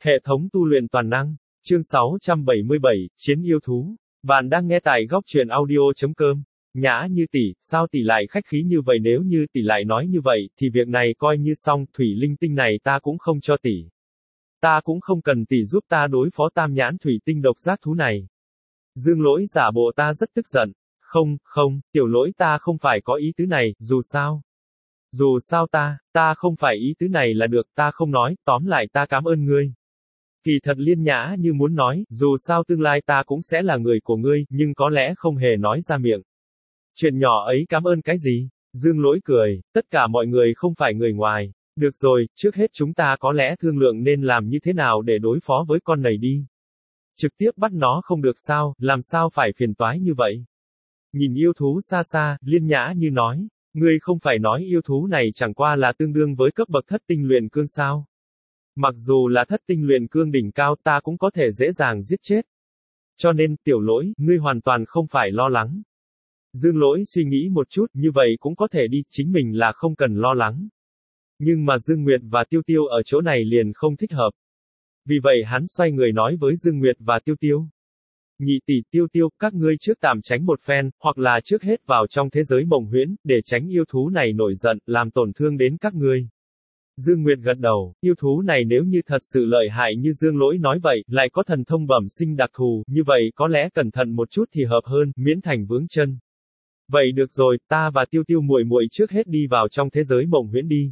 Hệ thống tu luyện toàn năng. Chương 677, Chiến yêu thú. Bạn đang nghe tại góc truyện audio.com. Nhã Như tỷ, sao tỷ lại khách khí như vậy, nếu như tỷ lại nói như vậy, thì việc này coi như xong, thủy linh tinh này ta cũng không cho tỷ. Ta cũng không cần tỷ giúp ta đối phó tam nhãn thủy tinh độc giác thú này. Dương Lỗi giả bộ ta rất tức giận. Không, tiểu Lỗi ta không phải có ý tứ này, dù sao ta không phải ý tứ này là được, ta không nói, tóm lại ta cảm ơn ngươi. Kỳ thật Liên Nhã Như muốn nói, dù sao tương lai ta cũng sẽ là người của ngươi, nhưng có lẽ không hề nói ra miệng. Chuyện nhỏ ấy cảm ơn cái gì? Dương Lỗi cười, tất cả mọi người không phải người ngoài. Được rồi, trước hết chúng ta có lẽ thương lượng nên làm như thế nào để đối phó với con này đi. Trực tiếp bắt nó không được sao, làm sao phải phiền toái như vậy? Nhìn yêu thú xa xa, Liên Nhã Như nói, ngươi không phải nói yêu thú này chẳng qua là tương đương với cấp bậc thất tinh luyện cương sao? Mặc dù là thất tinh luyện cương đỉnh cao ta cũng có thể dễ dàng giết chết. Cho nên, tiểu Lỗi, ngươi hoàn toàn không phải lo lắng. Dương Lỗi suy nghĩ một chút, như vậy cũng có thể đi, chính mình là không cần lo lắng. Nhưng mà Dương Nguyệt và Tiêu Tiêu ở chỗ này liền không thích hợp. Vì vậy hắn xoay người nói với Dương Nguyệt và Tiêu Tiêu. Nhị tỷ, Tiêu Tiêu, các ngươi trước tạm tránh một phen, hoặc là trước hết vào trong thế giới mộng huyễn, để tránh yêu thú này nổi giận, làm tổn thương đến các ngươi. Dương Nguyệt gật đầu, yêu thú này nếu như thật sự lợi hại như Dương Lỗi nói vậy, lại có thần thông bẩm sinh đặc thù, như vậy có lẽ cẩn thận một chút thì hợp hơn, miễn thành vướng chân. Vậy được rồi, ta và Tiêu Tiêu muội muội trước hết đi vào trong thế giới mộng huyễn đi.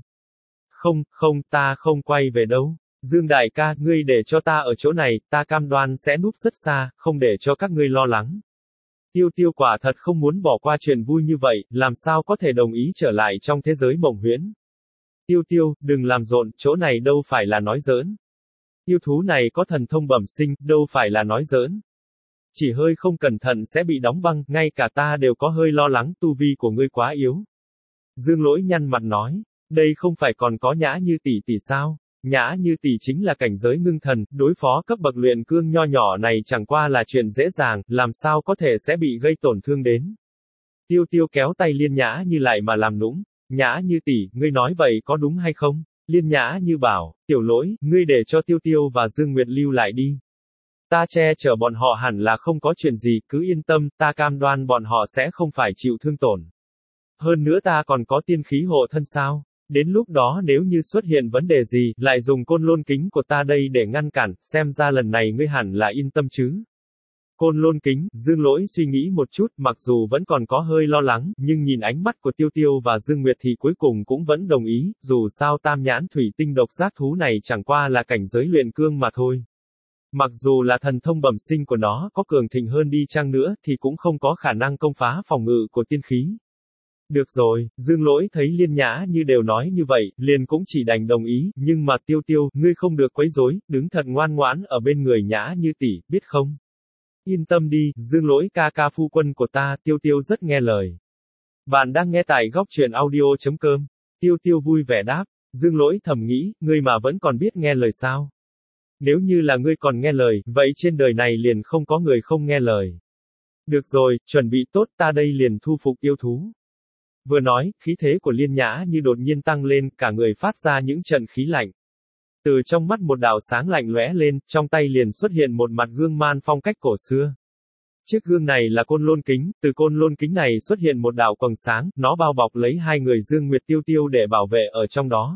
Không, ta không quay về đâu. Dương đại ca, ngươi để cho ta ở chỗ này, ta cam đoan sẽ núp rất xa, không để cho các ngươi lo lắng. Tiêu Tiêu quả thật không muốn bỏ qua chuyện vui như vậy, làm sao có thể đồng ý trở lại trong thế giới mộng huyễn. Tiêu Tiêu, đừng làm rộn, chỗ này đâu phải là nói giỡn. Yêu thú này có thần thông bẩm sinh, đâu phải là nói giỡn. Chỉ hơi không cẩn thận sẽ bị đóng băng, ngay cả ta đều có hơi lo lắng, tu vi của ngươi quá yếu. Dương Lỗi nhăn mặt nói, đây không phải còn có Nhã Như tỷ tỷ sao? Nhã Như tỷ chính là cảnh giới ngưng thần, đối phó cấp bậc luyện cương nho nhỏ này chẳng qua là chuyện dễ dàng, làm sao có thể sẽ bị gây tổn thương đến. Tiêu Tiêu kéo tay Liên Nhã Như lại mà làm nũng. Nhã Như tỷ, ngươi nói vậy có đúng hay không? Liên Nhã Như bảo, tiểu Lỗi, ngươi để cho Tiêu Tiêu và Dương Nguyệt lưu lại đi. Ta che chở bọn họ hẳn là không có chuyện gì, cứ yên tâm, ta cam đoan bọn họ sẽ không phải chịu thương tổn. Hơn nữa ta còn có tiên khí hộ thân sao? Đến lúc đó nếu như xuất hiện vấn đề gì, lại dùng côn lôn kính của ta đây để ngăn cản, xem ra lần này ngươi hẳn là yên tâm chứ. Côn lôn kính, Dương Lỗi suy nghĩ một chút, mặc dù vẫn còn có hơi lo lắng, nhưng nhìn ánh mắt của Tiêu Tiêu và Dương Nguyệt thì cuối cùng cũng vẫn đồng ý, dù sao tam nhãn thủy tinh độc giác thú này chẳng qua là cảnh giới luyện cương mà thôi. Mặc dù là thần thông bẩm sinh của nó có cường thịnh hơn đi chăng nữa, thì cũng không có khả năng công phá phòng ngự của tiên khí. Được rồi, Dương Lỗi thấy Liên Nhã Như đều nói như vậy, liền cũng chỉ đành đồng ý, nhưng mà Tiêu Tiêu, ngươi không được quấy rối, đứng thật ngoan ngoãn ở bên người Nhã Như tỷ, biết không? Yên tâm đi, Dương Lỗi ca ca phu quân của ta, Tiêu Tiêu rất nghe lời. Bạn đang nghe tại góc truyện audio.com. Tiêu Tiêu vui vẻ đáp, Dương Lỗi thầm nghĩ, ngươi mà vẫn còn biết nghe lời sao? Nếu như là ngươi còn nghe lời, vậy trên đời này liền không có người không nghe lời. Được rồi, chuẩn bị tốt, ta đây liền thu phục yêu thú. Vừa nói, khí thế của Liên Nhã Như đột nhiên tăng lên, cả người phát ra những trận khí lạnh. Từ trong mắt một đạo sáng lạnh lóe lên, trong tay liền xuất hiện một mặt gương man phong cách cổ xưa. Chiếc gương này là côn lôn kính, từ côn lôn kính này xuất hiện một đạo quầng sáng, nó bao bọc lấy hai người Dương Nguyệt Tiêu Tiêu để bảo vệ ở trong đó.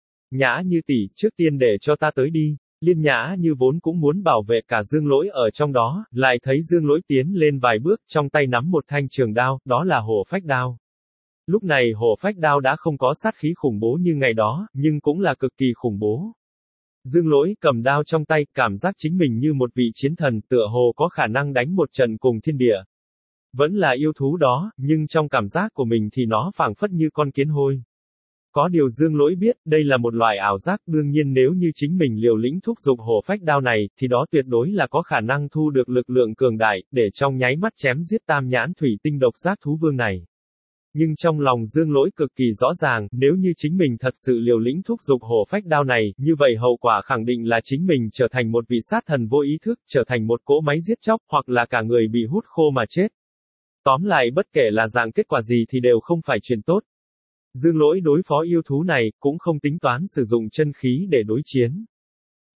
Nhã Như tỷ, trước tiên để cho ta tới đi. Liên Nhã Như vốn cũng muốn bảo vệ cả Dương Lỗi ở trong đó, lại thấy Dương Lỗi tiến lên vài bước, trong tay nắm một thanh trường đao, đó là hổ phách đao. Lúc này hổ phách đao đã không có sát khí khủng bố như ngày đó, nhưng cũng là cực kỳ khủng bố. Dương Lỗi cầm đao trong tay, cảm giác chính mình như một vị chiến thần, tựa hồ có khả năng đánh một trận cùng thiên địa. Vẫn là yêu thú đó, nhưng trong cảm giác của mình thì nó phảng phất như con kiến hôi. Có điều Dương Lỗi biết, đây là một loại ảo giác, đương nhiên nếu như chính mình liều lĩnh thúc giục hổ phách đao này, thì đó tuyệt đối là có khả năng thu được lực lượng cường đại, để trong nháy mắt chém giết tam nhãn thủy tinh độc giác thú vương này. Nhưng trong lòng Dương Lỗi cực kỳ rõ ràng, nếu như chính mình thật sự liều lĩnh thúc giục hổ phách đao này, như vậy hậu quả khẳng định là chính mình trở thành một vị sát thần vô ý thức, trở thành một cỗ máy giết chóc, hoặc là cả người bị hút khô mà chết. Tóm lại bất kể là dạng kết quả gì thì đều không phải chuyện tốt. Dương Lỗi đối phó yêu thú này, cũng không tính toán sử dụng chân khí để đối chiến.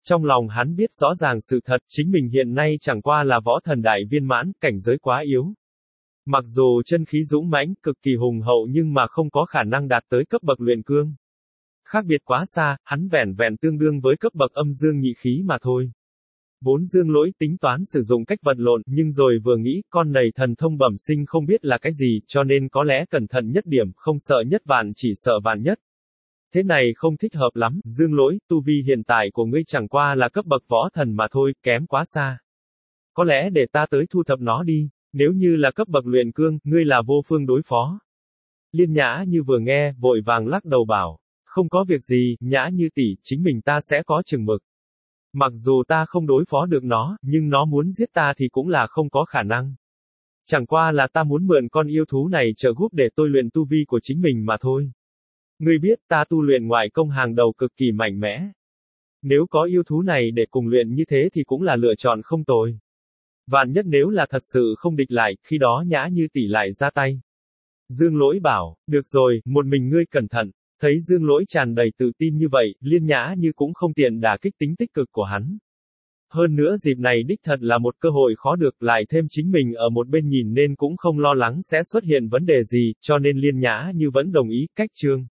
Trong lòng hắn biết rõ ràng sự thật, chính mình hiện nay chẳng qua là võ thần đại viên mãn, cảnh giới quá yếu. Mặc dù chân khí dũng mãnh, cực kỳ hùng hậu nhưng mà không có khả năng đạt tới cấp bậc luyện cương. Khác biệt quá xa, hắn vẻn vẹn tương đương với cấp bậc âm dương nhị khí mà thôi. Vốn Dương Lỗi tính toán sử dụng cách vật lộn, nhưng rồi vừa nghĩ, con này thần thông bẩm sinh không biết là cái gì, cho nên có lẽ cẩn thận nhất điểm, không sợ nhất vạn chỉ sợ vạn nhất. Thế này không thích hợp lắm, Dương Lỗi, tu vi hiện tại của ngươi chẳng qua là cấp bậc võ thần mà thôi, kém quá xa. Có lẽ để ta tới thu thập nó đi, nếu như là cấp bậc luyện cương, ngươi là vô phương đối phó. Liên Nhã Như vừa nghe, vội vàng lắc đầu bảo, không có việc gì, Nhã Như tỷ, chính mình ta sẽ có chừng mực. Mặc dù ta không đối phó được nó, nhưng nó muốn giết ta thì cũng là không có khả năng. Chẳng qua là ta muốn mượn con yêu thú này trợ giúp để tôi luyện tu vi của chính mình mà thôi. Ngươi biết ta tu luyện ngoại công hàng đầu cực kỳ mạnh mẽ. Nếu có yêu thú này để cùng luyện như thế thì cũng là lựa chọn không tồi. Vạn nhất nếu là thật sự không địch lại, khi đó Nhã Như tỷ lại ra tay. Dương Lỗi bảo, được rồi, một mình ngươi cẩn thận. Thấy Dương Lỗi tràn đầy tự tin như vậy, Liên Nhã Như cũng không tiện đả kích tính tích cực của hắn. Hơn nữa dịp này đích thật là một cơ hội khó được, lại thêm chính mình ở một bên nhìn nên cũng không lo lắng sẽ xuất hiện vấn đề gì, cho nên Liên Nhã Như vẫn đồng ý, cách chương.